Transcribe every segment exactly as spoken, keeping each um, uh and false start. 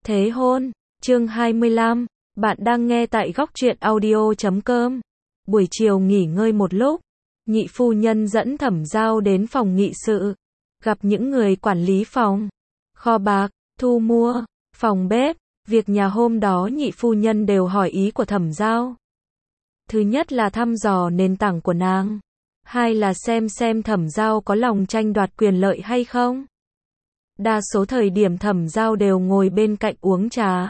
Thế hôn, chương hai mươi lăm, bạn đang nghe tại góc truyện audio chấm com. Buổi chiều nghỉ ngơi một lúc, nhị phu nhân dẫn Thẩm Giao đến phòng nghị sự, gặp những người quản lý phòng, kho bạc, thu mua, phòng bếp, việc nhà hôm đó nhị phu nhân đều hỏi ý của Thẩm Giao. Thứ nhất là thăm dò nền tảng của nàng, hai là xem xem Thẩm Giao có lòng tranh đoạt quyền lợi hay không. Đa số thời điểm Thẩm Giao đều ngồi bên cạnh uống trà.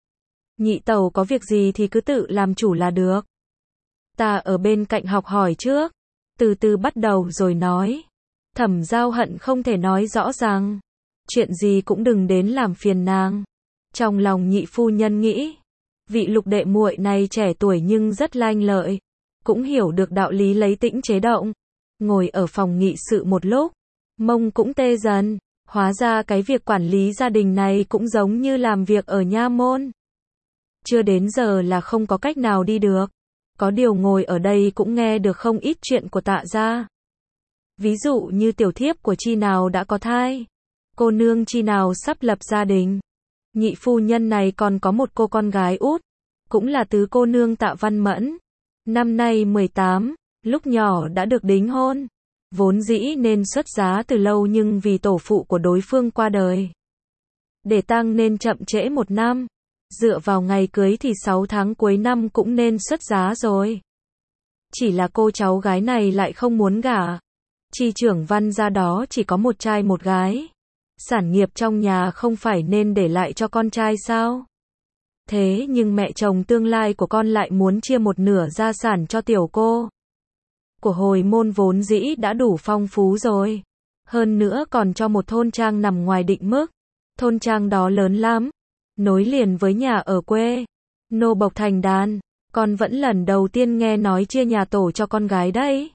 Nhị tẩu có việc gì thì cứ tự làm chủ là được. Ta ở bên cạnh học hỏi trước, từ từ bắt đầu rồi nói. Thẩm Giao hận không thể nói rõ ràng, chuyện gì cũng đừng đến làm phiền nàng. Trong lòng nhị phu nhân nghĩ, vị lục đệ muội này trẻ tuổi nhưng rất lanh lợi, cũng hiểu được đạo lý lấy tĩnh chế động. Ngồi ở phòng nghị sự một lúc, mông cũng tê dần. Hóa ra cái việc quản lý gia đình này cũng giống như làm việc ở nha môn. Chưa đến giờ là không có cách nào đi được. Có điều ngồi ở đây cũng nghe được không ít chuyện của Tạ gia. Ví dụ như tiểu thiếp của chi nào đã có thai, cô nương chi nào sắp lập gia đình. Nhị phu nhân này còn có một cô con gái út, cũng là tứ cô nương Tạ Văn Mẫn. Năm nay mười tám, lúc nhỏ đã được đính hôn. Vốn dĩ nên xuất giá từ lâu nhưng vì tổ phụ của đối phương qua đời, để tang nên chậm trễ một năm. Dựa vào ngày cưới thì sáu tháng cuối năm cũng nên xuất giá rồi. Chỉ là cô cháu gái này lại không muốn gả. Chi trưởng Văn gia đó chỉ có một trai một gái. Sản nghiệp trong nhà không phải nên để lại cho con trai sao? Thế nhưng mẹ chồng tương lai của con lại muốn chia một nửa gia sản cho tiểu cô. Của hồi môn vốn dĩ đã đủ phong phú rồi. Hơn nữa còn cho một thôn trang nằm ngoài định mức. Thôn trang đó lớn lắm, nối liền với nhà ở quê. Nô bộc thành đàn, con vẫn lần đầu tiên nghe nói chia nhà tổ cho con gái đấy.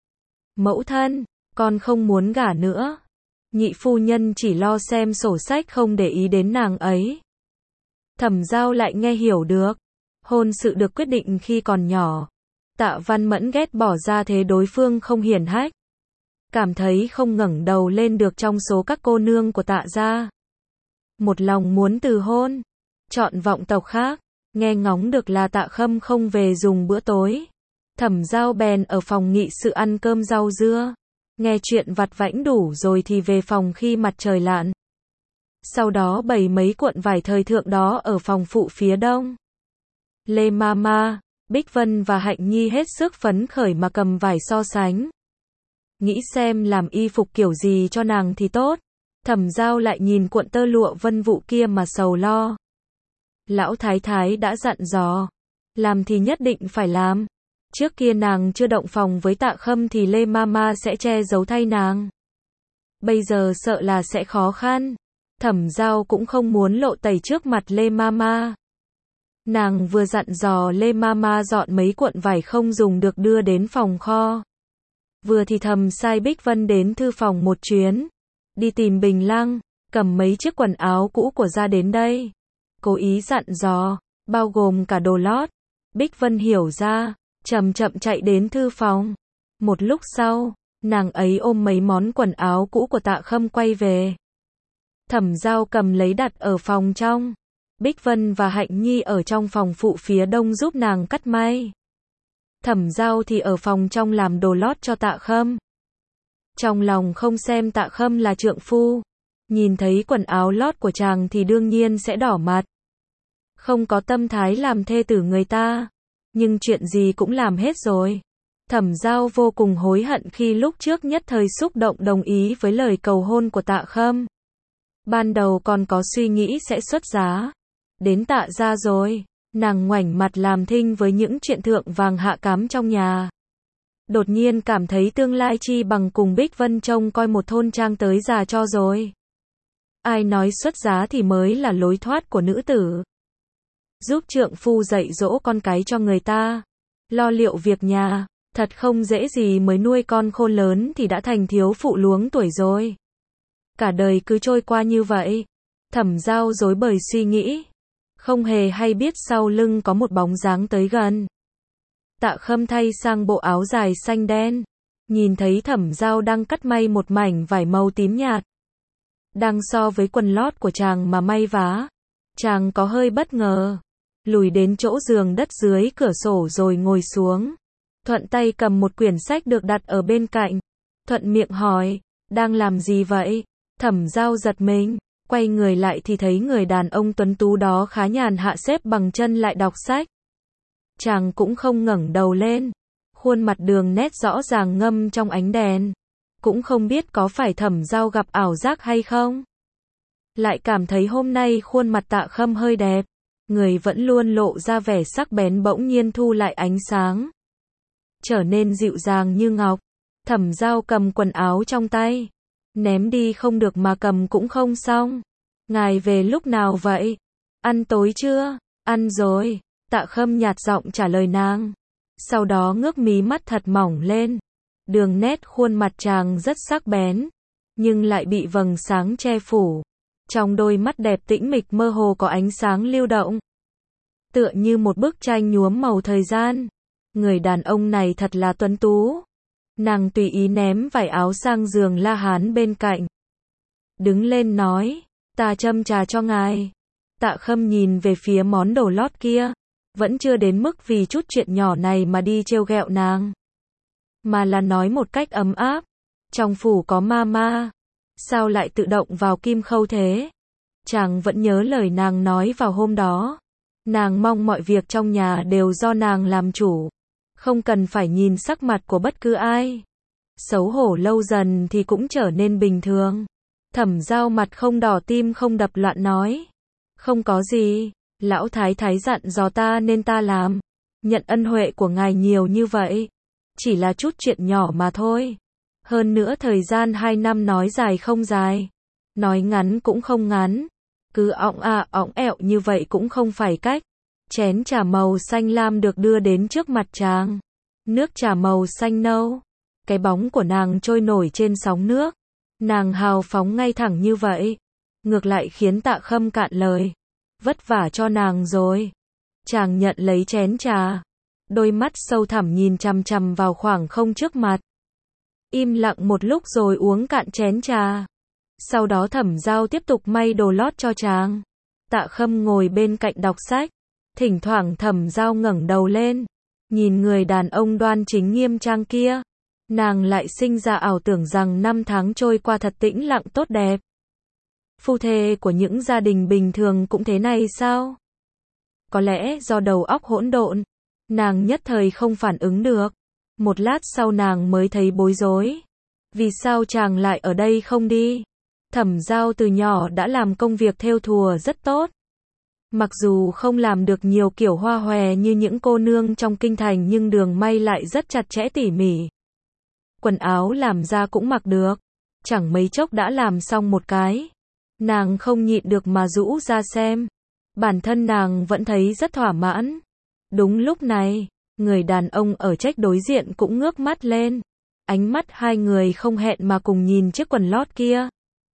Mẫu thân, con không muốn gả nữa. Nhị phu nhân chỉ lo xem sổ sách không để ý đến nàng ấy. Thẩm Giao lại nghe hiểu được. Hôn sự được quyết định khi còn nhỏ. Tạ Văn Mẫn ghét bỏ ra thế đối phương không hiển hách. Cảm thấy không ngẩng đầu lên được trong số các cô nương của Tạ gia. Một lòng muốn từ hôn, chọn vọng tộc khác. Nghe ngóng được là Tạ Khâm không về dùng bữa tối. Thẩm Giao bèn ở phòng nghị sự ăn cơm rau dưa. Nghe chuyện vặt vãnh đủ rồi thì về phòng khi mặt trời lặn. Sau đó bày mấy cuộn vải thời thượng đó ở phòng phụ phía đông. Lê Mama, Bích Vân và Hạnh Nhi hết sức phấn khởi mà cầm vải so sánh. Nghĩ xem làm y phục kiểu gì cho nàng thì tốt. Thẩm Giao lại nhìn cuộn tơ lụa vân vụ kia mà sầu lo. Lão thái thái đã dặn dò, làm thì nhất định phải làm. Trước kia nàng chưa động phòng với Tạ Khâm thì Lê Mama sẽ che giấu thay nàng. Bây giờ sợ là sẽ khó khăn. Thẩm Giao cũng không muốn lộ tẩy trước mặt Lê Mama. Nàng vừa dặn dò Lê Mama dọn mấy cuộn vải không dùng được đưa đến phòng kho. Vừa thì thầm sai Bích Vân đến thư phòng một chuyến. Đi tìm Bình Lăng, cầm mấy chiếc quần áo cũ của ra đến đây. Cố ý dặn dò, bao gồm cả đồ lót. Bích Vân hiểu ra, chậm chậm chạy đến thư phòng. Một lúc sau, nàng ấy ôm mấy món quần áo cũ của Tạ Khâm quay về. Thẩm Giao cầm lấy đặt ở phòng trong. Bích Vân và Hạnh Nhi ở trong phòng phụ phía đông giúp nàng cắt may. Thẩm Giao thì ở phòng trong làm đồ lót cho Tạ Khâm. Trong lòng không xem Tạ Khâm là trượng phu, nhìn thấy quần áo lót của chàng thì đương nhiên sẽ đỏ mặt. Không có tâm thái làm thê tử người ta, nhưng chuyện gì cũng làm hết rồi. Thẩm Giao vô cùng hối hận khi lúc trước nhất thời xúc động đồng ý với lời cầu hôn của Tạ Khâm. Ban đầu còn có suy nghĩ sẽ xuất giá. Đến Tạ gia rồi, nàng ngoảnh mặt làm thinh với những chuyện thượng vàng hạ cám trong nhà. Đột nhiên cảm thấy tương lai chi bằng cùng Bích Vân trông coi một thôn trang tới già cho rồi. Ai nói xuất giá thì mới là lối thoát của nữ tử. Giúp trượng phu dạy dỗ con cái cho người ta, lo liệu việc nhà, thật không dễ gì mới nuôi con khôn lớn thì đã thành thiếu phụ luống tuổi rồi. Cả đời cứ trôi qua như vậy. Thẩm Giao rối bời suy nghĩ, không hề hay biết sau lưng có một bóng dáng tới gần. Tạ Khâm thay sang bộ áo dài xanh đen, nhìn thấy Thẩm Giao đang cắt may một mảnh vải màu tím nhạt. Đang so với quần lót của chàng mà may vá. Chàng có hơi bất ngờ, lùi đến chỗ giường đất dưới cửa sổ rồi ngồi xuống. Thuận tay cầm một quyển sách được đặt ở bên cạnh. Thuận miệng hỏi, đang làm gì vậy? Thẩm Giao giật mình, quay người lại thì thấy người đàn ông tuấn tú đó khá nhàn hạ xếp bằng chân lại đọc sách. Chàng cũng không ngẩng đầu lên, khuôn mặt đường nét rõ ràng ngâm trong ánh đèn. Cũng không biết có phải Thẩm Giao gặp ảo giác hay không. Lại cảm thấy hôm nay khuôn mặt Tạ Khâm hơi đẹp, người vẫn luôn lộ ra vẻ sắc bén bỗng nhiên thu lại ánh sáng, trở nên dịu dàng như ngọc. Thẩm Giao cầm quần áo trong tay, ném đi không được mà cầm cũng không xong. Ngài về lúc nào vậy? Ăn tối chưa? Ăn rồi. Tạ Khâm nhạt giọng trả lời nàng. Sau đó ngước mí mắt thật mỏng lên. Đường nét khuôn mặt chàng rất sắc bén, nhưng lại bị vầng sáng che phủ. Trong đôi mắt đẹp tĩnh mịch mơ hồ có ánh sáng lưu động, tựa như một bức tranh nhuốm màu thời gian. Người đàn ông này thật là tuấn tú. Nàng tùy ý ném vải áo sang giường La Hán bên cạnh. Đứng lên nói, ta châm trà cho ngài. Tạ Khâm nhìn về phía món đồ lót kia, vẫn chưa đến mức vì chút chuyện nhỏ này mà đi trêu ghẹo nàng, mà là nói một cách ấm áp, trong phủ có ma ma, sao lại tự động vào kim khâu thế? Chàng vẫn nhớ lời nàng nói vào hôm đó. Nàng mong mọi việc trong nhà đều do nàng làm chủ, không cần phải nhìn sắc mặt của bất cứ ai. Xấu hổ lâu dần thì cũng trở nên bình thường. Thẩm Giao mặt không đỏ tim không đập loạn nói, không có gì, lão thái thái dặn dò ta nên ta làm. Nhận ân huệ của ngài nhiều như vậy, chỉ là chút chuyện nhỏ mà thôi. Hơn nữa thời gian hai năm nói dài không dài, nói ngắn cũng không ngắn. Cứ ỏng à ỏng ẹo như vậy cũng không phải cách. Chén trà màu xanh lam được đưa đến trước mặt chàng. Nước trà màu xanh nâu. Cái bóng của nàng trôi nổi trên sóng nước. Nàng hào phóng ngay thẳng như vậy, ngược lại khiến Tạ Khâm cạn lời. Vất vả cho nàng rồi. Chàng nhận lấy chén trà, đôi mắt sâu thẳm nhìn chằm chằm vào khoảng không trước mặt. Im lặng một lúc rồi uống cạn chén trà. Sau đó Thẩm Giao tiếp tục may đồ lót cho chàng. Tạ Khâm ngồi bên cạnh đọc sách. Thỉnh thoảng Thẩm Giao ngẩng đầu lên, nhìn người đàn ông đoan chính nghiêm trang kia. Nàng lại sinh ra ảo tưởng rằng năm tháng trôi qua thật tĩnh lặng tốt đẹp. Phu thê của những gia đình bình thường cũng thế này sao? Có lẽ do đầu óc hỗn độn, nàng nhất thời không phản ứng được. Một lát sau nàng mới thấy bối rối. Vì sao chàng lại ở đây không đi? Thẩm Giao từ nhỏ đã làm công việc thêu thùa rất tốt. Mặc dù không làm được nhiều kiểu hoa hòe như những cô nương trong kinh thành nhưng đường may lại rất chặt chẽ tỉ mỉ. Quần áo làm ra cũng mặc được. Chẳng mấy chốc đã làm xong một cái. Nàng không nhịn được mà rũ ra xem. Bản thân nàng vẫn thấy rất thỏa mãn. Đúng lúc này, người đàn ông ở trách đối diện cũng ngước mắt lên. Ánh mắt hai người không hẹn mà cùng nhìn chiếc quần lót kia.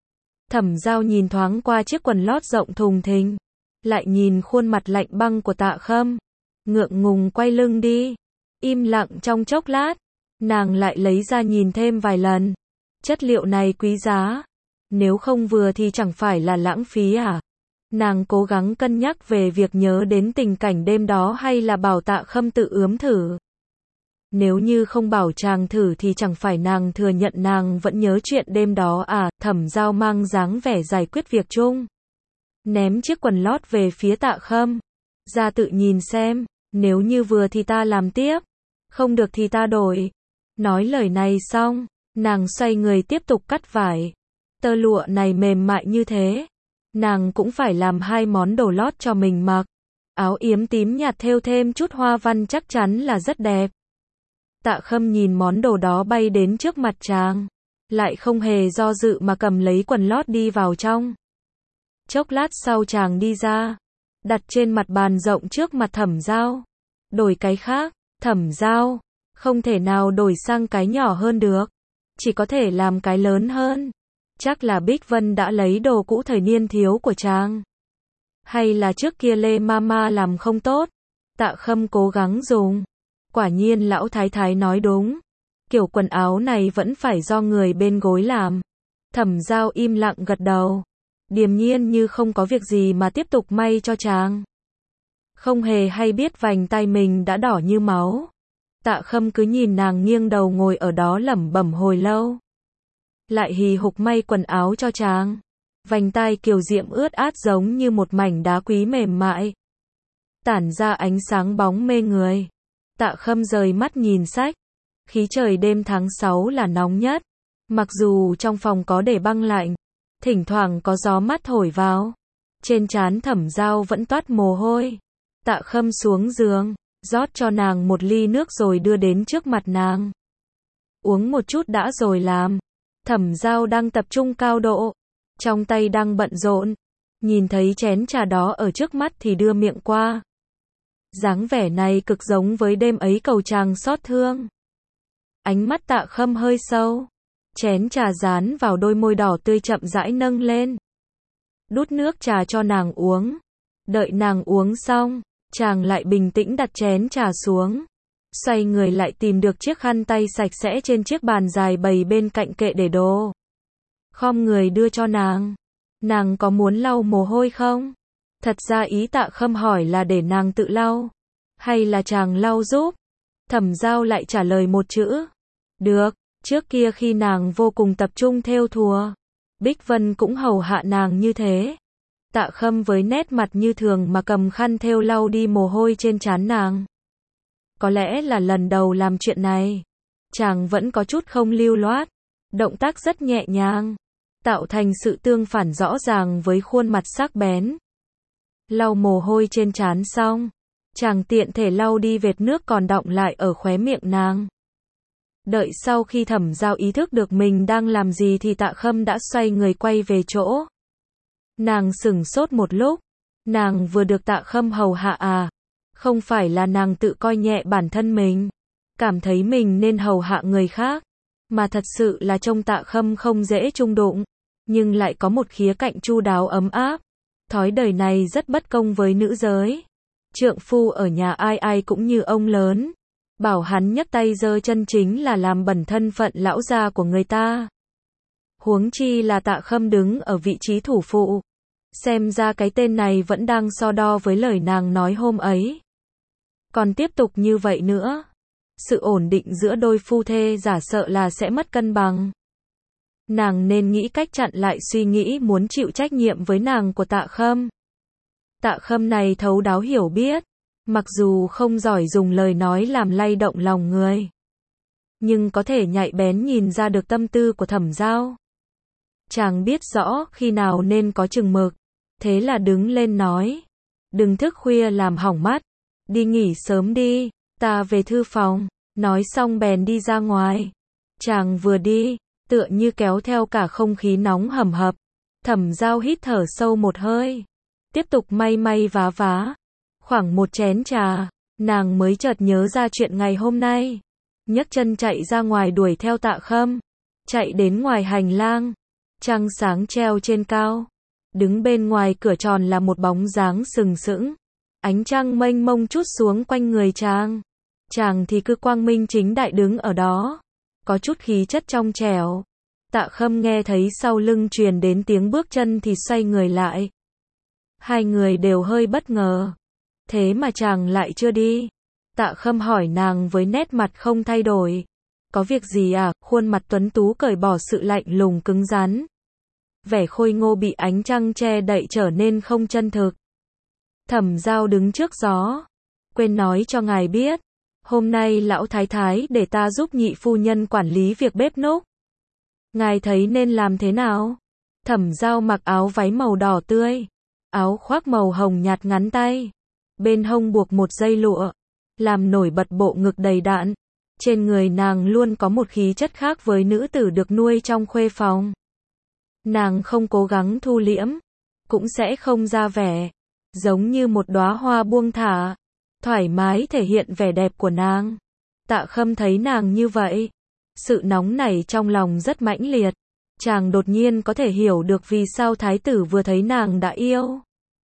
Thẩm Giao nhìn thoáng qua chiếc quần lót rộng thùng thình, lại nhìn khuôn mặt lạnh băng của Tạ Khâm, ngượng ngùng quay lưng đi. Im lặng trong chốc lát, nàng lại lấy ra nhìn thêm vài lần. Chất liệu này quý giá, nếu không vừa thì chẳng phải là lãng phí à? Nàng cố gắng cân nhắc về việc nhớ đến tình cảnh đêm đó hay là bảo Tạ Khâm tự ướm thử. Nếu như không bảo chàng thử thì chẳng phải nàng thừa nhận nàng vẫn nhớ chuyện đêm đó à? Thẩm Giao mang dáng vẻ giải quyết việc chung, ném chiếc quần lót về phía Tạ Khâm. Ra tự nhìn xem, nếu như vừa thì ta làm tiếp, không được thì ta đổi. Nói lời này xong, nàng xoay người tiếp tục cắt vải. Tơ lụa này mềm mại như thế, nàng cũng phải làm hai món đồ lót cho mình mặc. Áo yếm tím nhạt thêu thêm chút hoa văn chắc chắn là rất đẹp. Tạ Khâm nhìn món đồ đó bay đến trước mặt chàng, lại không hề do dự mà cầm lấy quần lót đi vào trong. Chốc lát sau chàng đi ra, đặt trên mặt bàn rộng trước mặt Thẩm Giao. Đổi cái khác. Thẩm Giao, không thể nào đổi sang cái nhỏ hơn được, chỉ có thể làm cái lớn hơn. Chắc là Bích Vân đã lấy đồ cũ thời niên thiếu của chàng, hay là trước kia Lê Mama làm không tốt. Tạ Khâm cố gắng dùng. Quả nhiên lão thái thái nói đúng, kiểu quần áo này vẫn phải do người bên gối làm. Thẩm Giao im lặng gật đầu. điềm nhiên như không có việc gì mà tiếp tục may cho chàng. Không hề hay biết vành tay mình đã đỏ như máu. Tạ Khâm cứ nhìn nàng nghiêng đầu ngồi ở đó lẩm bẩm hồi lâu. Lại hì hục may quần áo cho chàng. Vành tai kiều diễm ướt át giống như một mảnh đá quý mềm mại. Tản ra ánh sáng bóng mê người. Tạ Khâm rời mắt nhìn sách. Khí trời đêm tháng sáu là nóng nhất. Mặc dù trong phòng có để băng lạnh, thỉnh thoảng có gió mát thổi vào. Trên trán Thẩm Dao vẫn toát mồ hôi. Tạ Khâm xuống giường, rót cho nàng một ly nước rồi đưa đến trước mặt nàng. Uống một chút đã rồi làm. Thẩm Dao đang tập trung cao độ, trong tay đang bận rộn, nhìn thấy chén trà đó ở trước mắt thì đưa miệng qua. Dáng vẻ này cực giống với đêm ấy cầu chàng xót thương. Ánh mắt Tạ Khâm hơi sâu, chén trà dán vào đôi môi đỏ tươi chậm rãi nâng lên. Đút nước trà cho nàng uống. Đợi nàng uống xong, chàng lại bình tĩnh đặt chén trà xuống. Xoay người lại tìm được chiếc khăn tay sạch sẽ trên chiếc bàn dài bày bên cạnh kệ để đồ. Khom người đưa cho nàng. Nàng có muốn lau mồ hôi không? Thật ra ý Tạ Khâm hỏi là để nàng tự lau, hay là chàng lau giúp? Thẩm Dao lại trả lời một chữ. Được, trước kia khi nàng vô cùng tập trung thêu thùa, Bích Vân cũng hầu hạ nàng như thế. Tạ Khâm với nét mặt như thường mà cầm khăn thêu lau đi mồ hôi trên trán nàng. Có lẽ là lần đầu làm chuyện này. Chàng vẫn có chút không lưu loát. Động tác rất nhẹ nhàng, tạo thành sự tương phản rõ ràng với khuôn mặt sắc bén. Lau mồ hôi trên trán xong, chàng tiện thể lau đi vệt nước còn đọng lại ở khóe miệng nàng. Đợi sau khi Thẩm Dao ý thức được mình đang làm gì thì Tạ Khâm đã xoay người quay về chỗ. Nàng sửng sốt một lúc. Nàng vừa được Tạ Khâm hầu hạ à? Không phải là nàng tự coi nhẹ bản thân mình, cảm thấy mình nên hầu hạ người khác, mà thật sự là trông Tạ Khâm không dễ chung đụng, nhưng lại có một khía cạnh chu đáo ấm áp. Thói đời này rất bất công với nữ giới. Trượng phu ở nhà ai ai cũng như ông lớn. Bảo hắn nhấc tay giơ chân chính là làm bẩn thân phận lão gia của người ta. Huống chi là Tạ Khâm đứng ở vị trí thủ phụ. Xem ra cái tên này vẫn đang so đo với lời nàng nói hôm ấy. Còn tiếp tục như vậy nữa, sự ổn định giữa đôi phu thê giả sợ là sẽ mất cân bằng. Nàng nên nghĩ cách chặn lại suy nghĩ muốn chịu trách nhiệm với nàng của Tạ Khâm. Tạ Khâm này thấu đáo hiểu biết, mặc dù không giỏi dùng lời nói làm lay động lòng người, nhưng có thể nhạy bén nhìn ra được tâm tư của Thẩm Dao. Chàng biết rõ khi nào nên có chừng mực, thế là đứng lên nói, đừng thức khuya làm hỏng mắt, đi nghỉ sớm đi, ta về thư phòng. Nói xong bèn đi ra ngoài. Chàng vừa đi, tựa như kéo theo cả không khí nóng hầm hập. Thẩm Dao hít thở sâu một hơi, tiếp tục may may vá vá. Khoảng một chén trà, nàng mới chợt nhớ ra chuyện ngày hôm nay. Nhấc chân chạy ra ngoài đuổi theo Tạ Khâm. Chạy đến ngoài hành lang, trăng sáng treo trên cao. Đứng bên ngoài cửa tròn là một bóng dáng sừng sững. Ánh trăng mênh mông trút xuống quanh người chàng. Chàng thì cứ quang minh chính đại đứng ở đó, có chút khí chất trong trẻo. Tạ Khâm nghe thấy sau lưng truyền đến tiếng bước chân thì xoay người lại. Hai người đều hơi bất ngờ. Thế mà chàng lại chưa đi. Tạ Khâm hỏi nàng với nét mặt không thay đổi. Có việc gì à? Khuôn mặt tuấn tú cởi bỏ sự lạnh lùng cứng rắn. Vẻ khôi ngô bị ánh trăng che đậy trở nên không chân thực. Thẩm Dao đứng trước gió. Quên nói cho ngài biết, hôm nay lão thái thái để ta giúp nhị phu nhân quản lý việc bếp núc. Ngài thấy nên làm thế nào? Thẩm Dao mặc áo váy màu đỏ tươi, áo khoác màu hồng nhạt ngắn tay, bên hông buộc một dây lụa, làm nổi bật bộ ngực đầy đặn. Trên người nàng luôn có một khí chất khác với nữ tử được nuôi trong khuê phòng. Nàng không cố gắng thu liễm, cũng sẽ không ra vẻ, giống như một đóa hoa buông thả, thoải mái thể hiện vẻ đẹp của nàng. Tạ Khâm thấy nàng như vậy, sự nóng nảy trong lòng rất mãnh liệt. Chàng đột nhiên có thể hiểu được vì sao thái tử vừa thấy nàng đã yêu.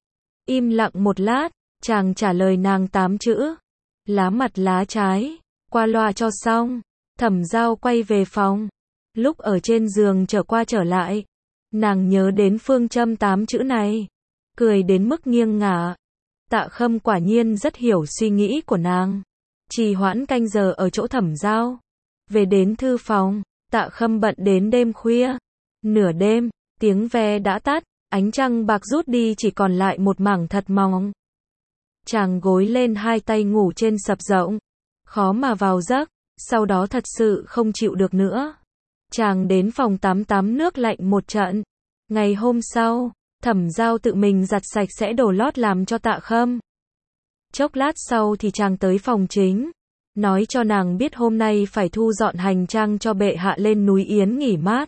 Im lặng một lát, chàng trả lời nàng tám chữ: lá mặt lá trái, qua loa cho xong. Thẩm Dao quay về phòng. Lúc ở trên giường trở qua trở lại, Nàng nhớ đến phương châm tám chữ này, cười đến mức nghiêng ngả. Tạ Khâm quả nhiên rất hiểu suy nghĩ của nàng. Trì hoãn canh giờ ở chỗ Thẩm Giao. Về đến thư phòng, Tạ Khâm bận đến đêm khuya. Nửa đêm, tiếng ve đã tắt, ánh trăng bạc rút đi chỉ còn lại một mảng thật mỏng. Chàng gối lên hai tay ngủ trên sập rộng, khó mà vào giấc, sau đó thật sự không chịu được nữa. Chàng đến phòng tắm tắm nước lạnh một trận. Ngày hôm sau, Thẩm Giao tự mình giặt sạch sẽ đồ lót làm cho Tạ Khâm. Chốc lát sau thì chàng tới phòng chính, nói cho nàng biết hôm nay phải thu dọn hành trang cho bệ hạ lên núi Yến nghỉ mát.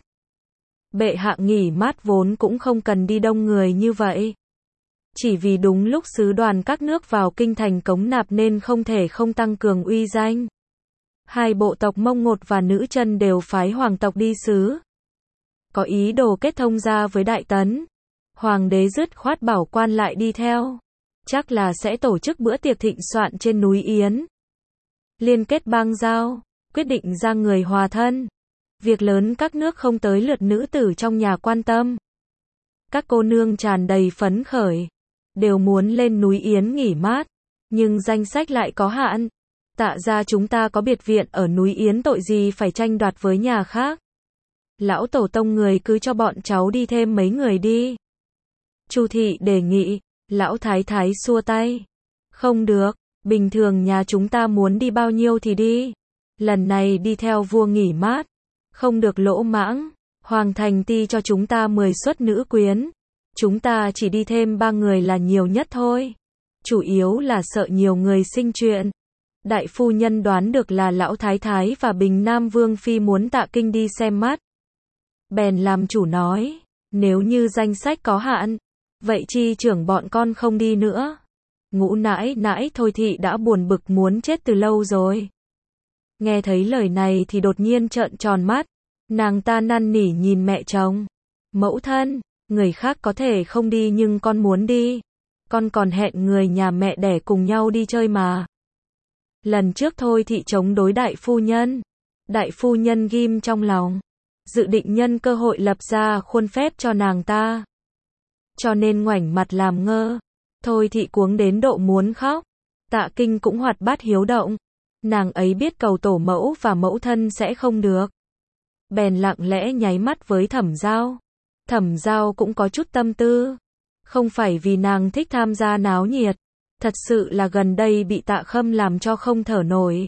Bệ hạ nghỉ mát vốn cũng không cần đi đông người như vậy. Chỉ vì đúng lúc sứ đoàn các nước vào kinh thành cống nạp nên không thể không tăng cường uy danh. Hai bộ tộc Mông Ngột và Nữ Chân đều phái hoàng tộc đi sứ. Có ý đồ kết thông gia với Đại Tấn. Hoàng đế dứt khoát bảo quan lại đi theo. Chắc là sẽ tổ chức bữa tiệc thịnh soạn trên núi Yến. Liên kết bang giao, quyết định ra người hòa thân. Việc lớn các nước không tới lượt nữ tử trong nhà quan tâm. Các cô nương tràn đầy phấn khởi, đều muốn lên núi Yến nghỉ mát, nhưng danh sách lại có hạn. Tạ gia chúng ta có biệt viện ở núi Yến, tội gì phải tranh đoạt với nhà khác. Lão tổ tông người cứ cho bọn cháu đi thêm mấy người đi. Chu thị đề nghị, lão thái thái xua tay. Không được, bình thường nhà chúng ta muốn đi bao nhiêu thì đi. Lần này đi theo vua nghỉ mát, không được lỗ mãng. Hoàng thành ti cho chúng ta mười suất nữ quyến. Chúng ta chỉ đi thêm ba người là nhiều nhất thôi. Chủ yếu là sợ nhiều người sinh chuyện. Đại phu nhân đoán được là lão thái thái và Bình Nam Vương Phi muốn Tạ Kinh đi xem mắt. Bèn làm chủ nói, nếu như danh sách có hạn, vậy chi trưởng bọn con không đi nữa. Ngũ nãi nãi Thôi Thị đã buồn bực muốn chết từ lâu rồi. Nghe thấy lời này thì đột nhiên trợn tròn mắt. Nàng ta năn nỉ nhìn mẹ chồng. Mẫu thân, người khác có thể không đi nhưng con muốn đi. Con còn hẹn người nhà mẹ đẻ cùng nhau đi chơi mà. Lần trước Thôi Thị chống đối đại phu nhân. Đại phu nhân ghim trong lòng. Dự định nhân cơ hội lập ra khuôn phép cho nàng ta. Cho nên ngoảnh mặt làm ngơ. Thôi Thị cuống đến độ muốn khóc. Tạ Kinh cũng hoạt bát hiếu động. Nàng ấy biết cầu tổ mẫu và mẫu thân sẽ không được. Bèn lặng lẽ nháy mắt với Thẩm Giao. Thẩm Giao cũng có chút tâm tư. Không phải vì nàng thích tham gia náo nhiệt. Thật sự là gần đây bị Tạ Khâm làm cho không thở nổi.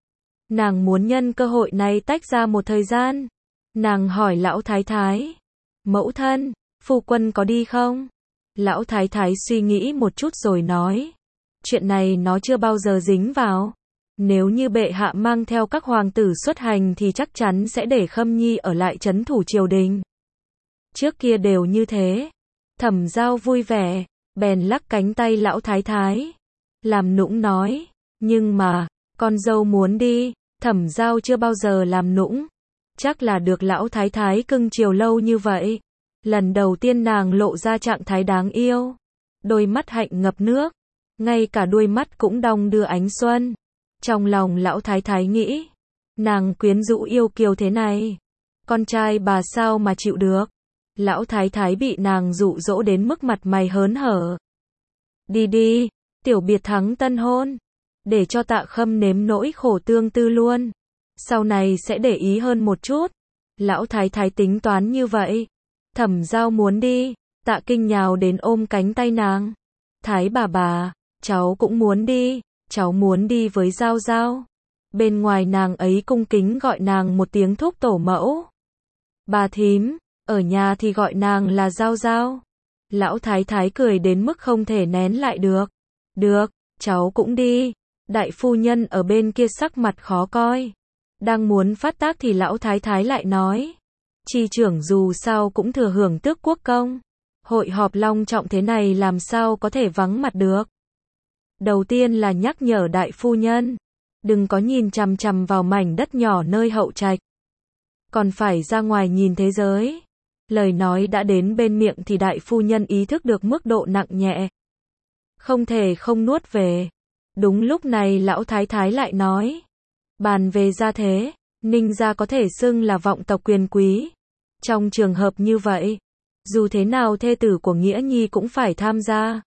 Nàng muốn nhân cơ hội này tách ra một thời gian. Nàng hỏi lão thái thái. Mẫu thân, phu quân có đi không? Lão thái thái suy nghĩ một chút rồi nói. Chuyện này nó chưa bao giờ dính vào. Nếu như bệ hạ mang theo các hoàng tử xuất hành thì chắc chắn sẽ để Khâm Nhi ở lại trấn thủ triều đình. Trước kia đều như thế. Thẩm Giao vui vẻ, bèn lắc cánh tay lão thái thái. Làm nũng nói, nhưng mà, con dâu muốn đi. Thẩm Giao chưa bao giờ làm nũng. Chắc là được lão thái thái cưng chiều lâu như vậy. Lần đầu tiên nàng lộ ra trạng thái đáng yêu. Đôi mắt hạnh ngập nước. Ngay cả đuôi mắt cũng đong đưa ánh xuân. Trong lòng lão thái thái nghĩ. Nàng quyến rũ yêu kiều thế này. Con trai bà sao mà chịu được. Lão thái thái bị nàng dụ dỗ đến mức mặt mày hớn hở. Đi đi, tiểu biệt thắng tân hôn. Để cho Tạ Khâm nếm nỗi khổ tương tư luôn. Sau này sẽ để ý hơn một chút. Lão thái thái tính toán như vậy. Thẩm Giao muốn đi. Tạ Kinh nhào đến ôm cánh tay nàng. Thái bà bà, cháu cũng muốn đi. Cháu muốn đi với Giao Giao. Bên ngoài nàng ấy cung kính gọi nàng một tiếng thúc tổ mẫu. Bà thím, ở nhà thì gọi nàng là Giao Giao. Lão thái thái cười đến mức không thể nén lại được. Được, cháu cũng đi. Đại phu nhân ở bên kia sắc mặt khó coi. Đang muốn phát tác thì lão thái thái lại nói. Chi trưởng dù sao cũng thừa hưởng tước quốc công. Hội họp long trọng thế này làm sao có thể vắng mặt được. Đầu tiên là nhắc nhở đại phu nhân. Đừng có nhìn chằm chằm vào mảnh đất nhỏ nơi hậu trạch. Còn phải ra ngoài nhìn thế giới. Lời nói đã đến bên miệng thì đại phu nhân ý thức được mức độ nặng nhẹ. Không thể không nuốt về. Đúng lúc này lão thái thái lại nói. Bàn về gia thế, Ninh gia có thể xưng là vọng tộc quyền quý. Trong trường hợp như vậy, Dù thế nào thê tử của Nghĩa Nhi cũng phải tham gia.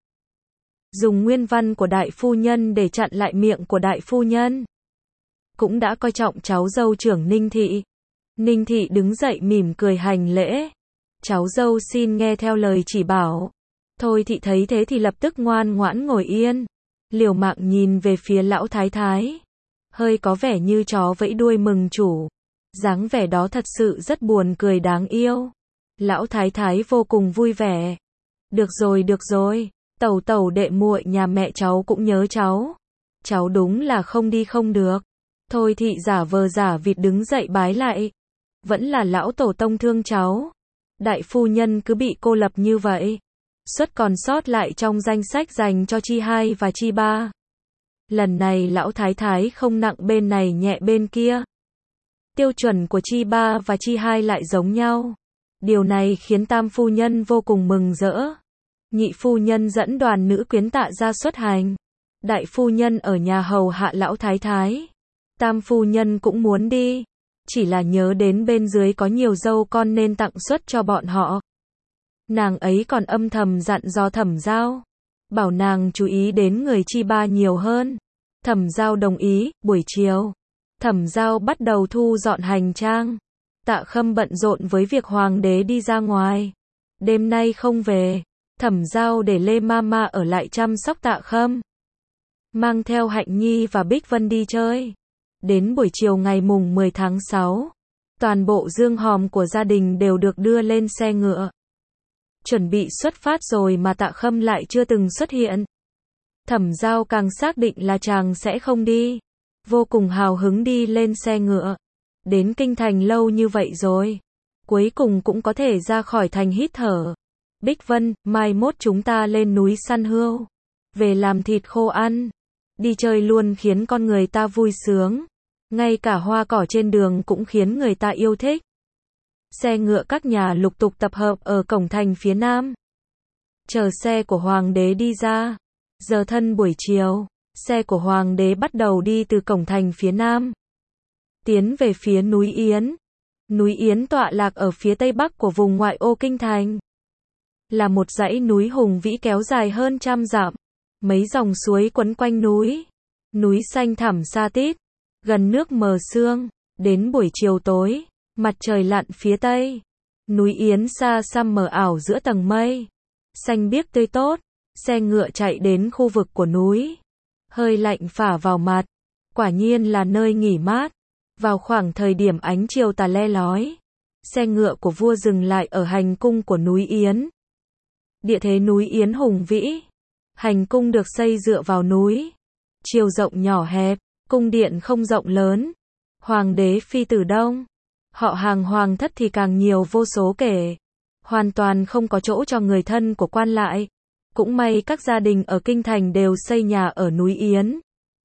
Dùng nguyên văn của đại phu nhân để chặn lại miệng của đại phu nhân. Cũng đã coi trọng cháu dâu trưởng Ninh Thị. Ninh Thị đứng dậy mỉm cười hành lễ. Cháu dâu xin nghe theo lời chỉ bảo. Thôi Thị thấy thế thì lập tức ngoan ngoãn ngồi yên. Liều mạng nhìn về phía lão thái thái. Hơi có vẻ như chó vẫy đuôi mừng chủ. Dáng vẻ đó thật sự rất buồn cười đáng yêu. Lão thái thái vô cùng vui vẻ. Được rồi được rồi, tẩu tẩu đệ muội nhà mẹ cháu cũng nhớ cháu. Cháu đúng là không đi không được. Thôi Thị giả vờ giả vịt đứng dậy bái lại. Vẫn là lão tổ tông thương cháu. Đại phu nhân cứ bị cô lập như vậy. Suất còn sót lại trong danh sách dành cho chi hai và chi ba. Lần này lão thái thái không nặng bên này nhẹ bên kia. Tiêu chuẩn của chi ba và chi hai lại giống nhau. Điều này khiến tam phu nhân vô cùng mừng rỡ. Nhị phu nhân dẫn đoàn nữ quyến Tạ ra xuất hành. Đại phu nhân ở nhà hầu hạ lão thái thái. Tam phu nhân cũng muốn đi. Chỉ là nhớ đến bên dưới có nhiều dâu con nên tặng suất cho bọn họ. Nàng ấy còn âm thầm dặn dò Thẩm Giao. Bảo nàng chú ý đến người chi ba nhiều hơn. Thẩm Giao đồng ý. Buổi chiều, Thẩm Giao bắt đầu thu dọn hành trang. Tạ Khâm bận rộn với việc hoàng đế đi ra ngoài. Đêm nay không về. Thẩm Giao để Lê Mama ở lại chăm sóc Tạ Khâm. Mang theo Hạnh Nhi và Bích Vân đi chơi. Đến buổi chiều ngày mùng mười tháng sáu, toàn bộ dương hòm của gia đình đều được đưa lên xe ngựa. Chuẩn bị xuất phát rồi mà Tạ Khâm lại chưa từng xuất hiện. Thẩm Giao càng xác định là chàng sẽ không đi. Vô cùng hào hứng đi lên xe ngựa. Đến kinh thành lâu như vậy rồi. Cuối cùng cũng có thể ra khỏi thành hít thở. Bích Vân, mai mốt chúng ta lên núi săn hươu. Về làm thịt khô ăn. Đi chơi luôn khiến con người ta vui sướng. Ngay cả hoa cỏ trên đường cũng khiến người ta yêu thích. Xe ngựa các nhà lục tục tập hợp ở cổng thành phía nam. Chờ xe của hoàng đế đi ra. Giờ thân buổi chiều, xe của hoàng đế bắt đầu đi từ cổng thành phía nam. Tiến về phía núi Yến. Núi Yến tọa lạc ở phía tây bắc của vùng ngoại ô kinh thành. Là một dãy núi hùng vĩ kéo dài hơn trăm dặm. Mấy dòng suối quấn quanh núi. Núi xanh thẳm xa tít. Gần nước mờ sương. Đến buổi chiều tối, mặt trời lặn phía tây. Núi Yến xa xăm mờ ảo giữa tầng mây. Xanh biếc tươi tốt. Xe ngựa chạy đến khu vực của núi. Hơi lạnh phả vào mặt. Quả nhiên là nơi nghỉ mát. Vào khoảng thời điểm ánh chiều tà le lói. Xe ngựa của vua dừng lại ở hành cung của núi Yến. Địa thế núi Yến hùng vĩ. Hành cung được xây dựa vào núi. Chiều rộng nhỏ hẹp. Cung điện không rộng lớn. Hoàng đế phi tử đông. Họ hàng hoàng thất thì càng nhiều vô số kể. Hoàn toàn không có chỗ cho người thân của quan lại. Cũng may các gia đình ở kinh thành đều xây nhà ở núi Yến.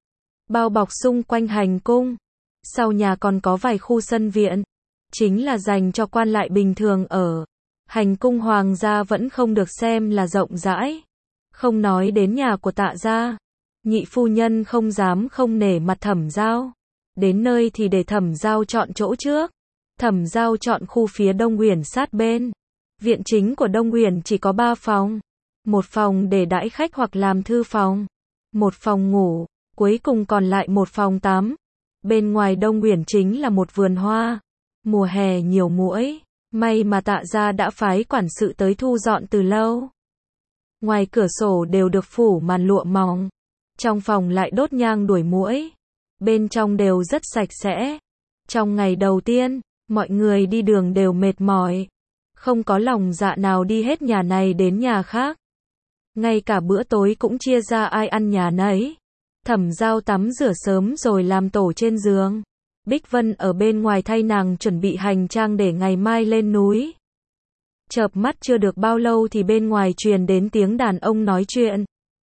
Bao bọc xung quanh hành cung. Sau nhà còn có vài khu sân viện. Chính là dành cho quan lại bình thường ở. Hành cung hoàng gia vẫn không được xem là rộng rãi. Không nói đến nhà của Tạ gia. Nhị phu nhân không dám không nể mặt Thẩm Giao. Đến nơi thì để Thẩm Giao chọn chỗ trước. Thẩm Giao chọn khu phía Đông Uyển sát bên. Viện chính của Đông Uyển chỉ có ba phòng. Một phòng để đãi khách hoặc làm thư phòng. Một phòng ngủ. Cuối cùng còn lại một phòng tắm. Bên ngoài Đông Uyển chính là một vườn hoa. Mùa hè nhiều muỗi. May mà Tạ gia đã phái quản sự tới thu dọn từ lâu. Ngoài cửa sổ đều được phủ màn lụa mỏng. Trong phòng lại đốt nhang đuổi muỗi. Bên trong đều rất sạch sẽ. Trong ngày đầu tiên, mọi người đi đường đều mệt mỏi. Không có lòng dạ nào đi hết nhà này đến nhà khác. Ngay cả bữa tối cũng chia ra ai ăn nhà nấy. Thẩm Giao tắm rửa sớm rồi làm tổ trên giường. Bích Vân ở bên ngoài thay nàng chuẩn bị hành trang để ngày mai lên núi. Chợp mắt chưa được bao lâu thì bên ngoài truyền đến tiếng đàn ông nói chuyện.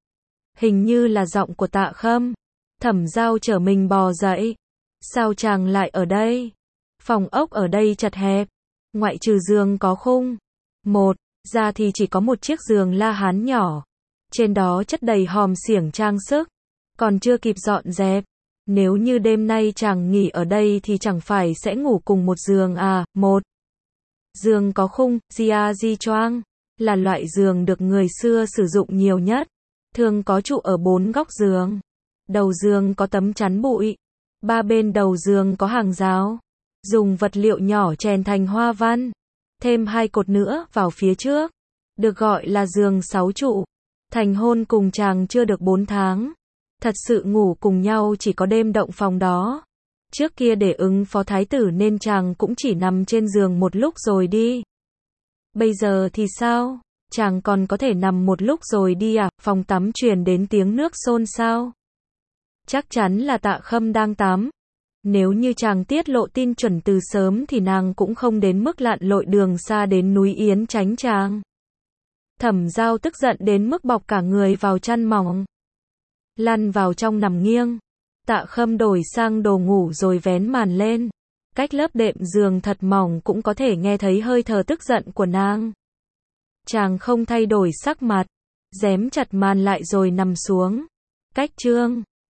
Hình như là giọng của Tạ Khâm. Thẩm Giao trở mình bò dậy. Sao chàng lại ở đây? Phòng ốc ở đây chật hẹp. Ngoại trừ giường có khung một ra thì chỉ có một chiếc giường la hán nhỏ. Trên đó chất đầy hòm xiểng trang sức. Còn chưa kịp dọn dẹp. Nếu như đêm nay chàng nghỉ ở đây thì chẳng phải sẽ ngủ cùng một giường à? Một Giường có khung, gia di choang, là loại giường được người xưa sử dụng nhiều nhất. Thường có trụ ở bốn góc giường. Đầu giường có tấm chắn bụi. Ba bên đầu giường có hàng rào. Dùng vật liệu nhỏ chèn thành hoa văn. Thêm hai cột nữa vào phía trước. Được gọi là giường sáu trụ. Thành hôn cùng chàng chưa được bốn tháng. Thật sự ngủ cùng nhau chỉ có đêm động phòng đó. Trước kia để ứng phó thái tử nên chàng cũng chỉ nằm trên giường một lúc rồi đi. Bây giờ thì sao? Chàng còn có thể nằm một lúc rồi đi à? Phòng tắm truyền đến tiếng nước xôn xao. Chắc chắn là Tạ Khâm đang tắm. Nếu như chàng tiết lộ tin chuẩn từ sớm thì nàng cũng không đến mức lặn lội đường xa đến núi Yến tránh chàng. Thẩm Giao tức giận đến mức bọc cả người vào chăn mỏng. Lăn vào trong nằm nghiêng. Tạ Khâm đổi sang đồ ngủ rồi vén màn lên. Cách lớp đệm giường thật mỏng cũng có thể nghe thấy hơi thở tức giận của nàng. Chàng không thay đổi sắc mặt. Rém chặt màn lại rồi nằm xuống. Cách chương